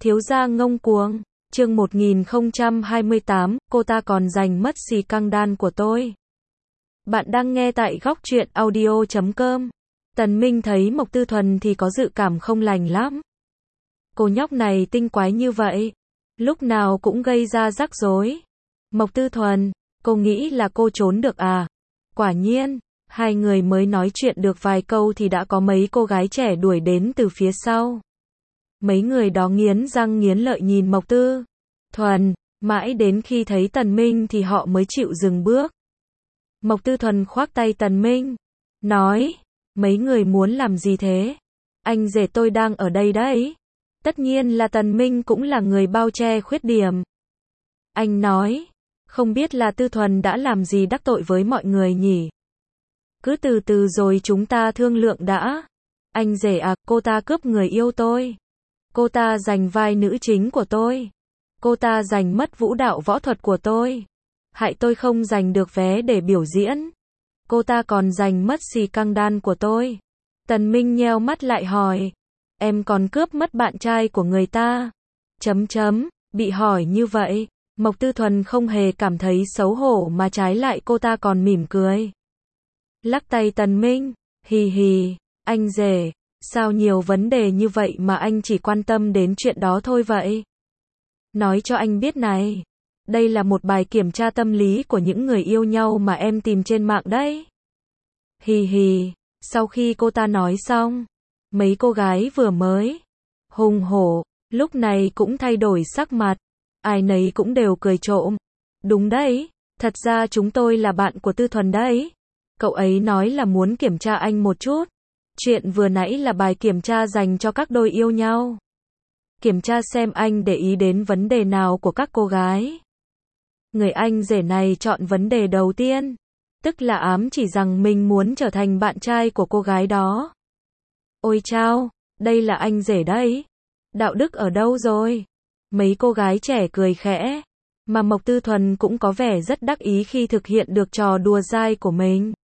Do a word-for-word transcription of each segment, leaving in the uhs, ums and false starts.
Thiếu gia ngông cuồng, chương một nghìn không trăm hai mươi tám, cô ta còn giành mất xì căng đan của tôi. Bạn đang nghe tại góc truyện audio chấm com. Tần Minh thấy Mộc Tư Thuần thì có dự cảm không lành lắm. Cô nhóc này tinh quái như vậy, lúc nào cũng gây ra rắc rối. Mộc Tư Thuần, cô nghĩ là cô trốn được à? Quả nhiên, hai người mới nói chuyện được vài câu thì đã có mấy cô gái trẻ đuổi đến từ phía sau. Mấy người đó nghiến răng nghiến lợi nhìn Mộc Tư Thuần, mãi đến khi thấy Tần Minh thì họ mới chịu dừng bước. Mộc Tư Thuần khoác tay Tần Minh, nói, mấy người muốn làm gì thế? Anh rể tôi đang ở đây đấy. Tất nhiên là Tần Minh cũng là người bao che khuyết điểm. Anh nói, không biết là Tư Thuần đã làm gì đắc tội với mọi người nhỉ? Cứ từ từ rồi chúng ta thương lượng đã. Anh rể à, cô ta cướp người yêu tôi. Cô ta giành vai nữ chính của tôi. Cô ta giành mất vũ đạo võ thuật của tôi. Hại tôi không giành được vé để biểu diễn. Cô ta còn giành mất xì căng đan của tôi. Tần Minh nheo mắt lại hỏi, em còn cướp mất bạn trai của người ta. Chấm chấm, bị hỏi như vậy, Mộc Tư Thuần không hề cảm thấy xấu hổ mà trái lại cô ta còn mỉm cười. Lắc tay Tần Minh, hì hì, anh rể, sao nhiều vấn đề như vậy mà anh chỉ quan tâm đến chuyện đó thôi vậy? Nói cho anh biết này, đây là một bài kiểm tra tâm lý của những người yêu nhau mà em tìm trên mạng đấy. Hì hì, sau khi cô ta nói xong, mấy cô gái vừa mới hùng hổ, lúc này cũng thay đổi sắc mặt, ai nấy cũng đều cười trộm. Đúng đấy, thật ra chúng tôi là bạn của Tư Thuần đấy. Cậu ấy nói là muốn kiểm tra anh một chút. Chuyện vừa nãy là bài kiểm tra dành cho các đôi yêu nhau. Kiểm tra xem anh để ý đến vấn đề nào của các cô gái. Người anh rể này chọn vấn đề đầu tiên, tức là ám chỉ rằng mình muốn trở thành bạn trai của cô gái đó. Ôi chao, đây là anh rể đấy. Đạo đức ở đâu rồi? Mấy cô gái trẻ cười khẽ, mà Mộc Tư Thuần cũng có vẻ rất đắc ý khi thực hiện được trò đùa dai của mình.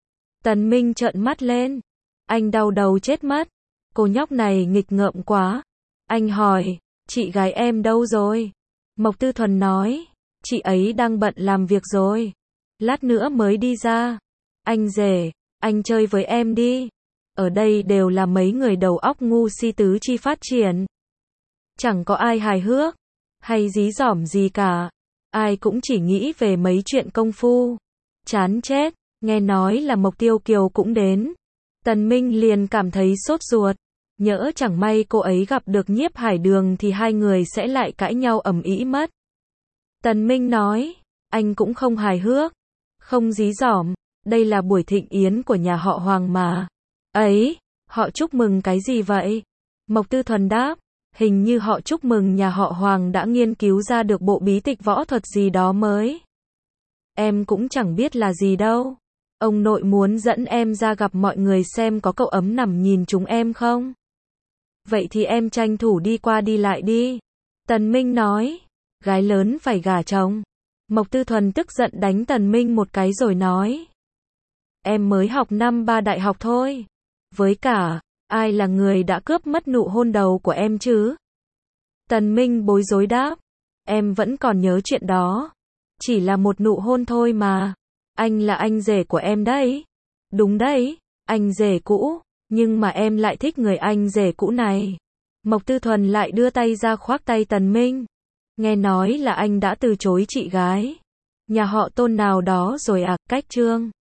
Tần Minh trợn mắt lên, anh đau đầu chết mất. Cô nhóc này nghịch ngợm quá. Anh hỏi, chị gái em đâu rồi? Mộc Tư Thuần nói, chị ấy đang bận làm việc rồi. Lát nữa mới đi ra. Anh rể, anh chơi với em đi. Ở đây đều là mấy người đầu óc ngu si tứ chi phát triển. Chẳng có ai hài hước, hay dí dỏm gì cả. Ai cũng chỉ nghĩ về mấy chuyện công phu. Chán chết, nghe nói là Mộc Tiêu Kiều cũng đến. Tần Minh liền cảm thấy sốt ruột. Nhỡ chẳng may cô ấy gặp được Nhiếp Hải Đường thì hai người sẽ lại cãi nhau ầm ĩ mất. Tần Minh nói, anh cũng không hài hước, không dí dỏm, đây là buổi thịnh yến của nhà họ Hoàng mà. Ấy, họ chúc mừng cái gì vậy? Mộc Tư Thuần đáp, hình như họ chúc mừng nhà họ Hoàng đã nghiên cứu ra được bộ bí tịch võ thuật gì đó mới. Em cũng chẳng biết là gì đâu. Ông nội muốn dẫn em ra gặp mọi người xem có cậu ấm nằm nhìn chúng em không? Vậy thì em tranh thủ đi qua đi lại đi. Tần Minh nói, gái lớn phải gả chồng. Mộc Tư Thuần tức giận đánh Tần Minh một cái rồi nói, em mới học năm ba đại học thôi. Với cả, ai là người đã cướp mất nụ hôn đầu của em chứ? Tần Minh bối rối đáp, em vẫn còn nhớ chuyện đó. Chỉ là một nụ hôn thôi mà. Anh là anh rể của em đấy. Đúng đấy, anh rể cũ. Nhưng mà em lại thích người anh rể cũ này. Mộc Tư Thuần lại đưa tay ra khoác tay Tần Minh. Nghe nói là anh đã từ chối chị gái nhà họ Tôn nào đó rồi à? Cách trương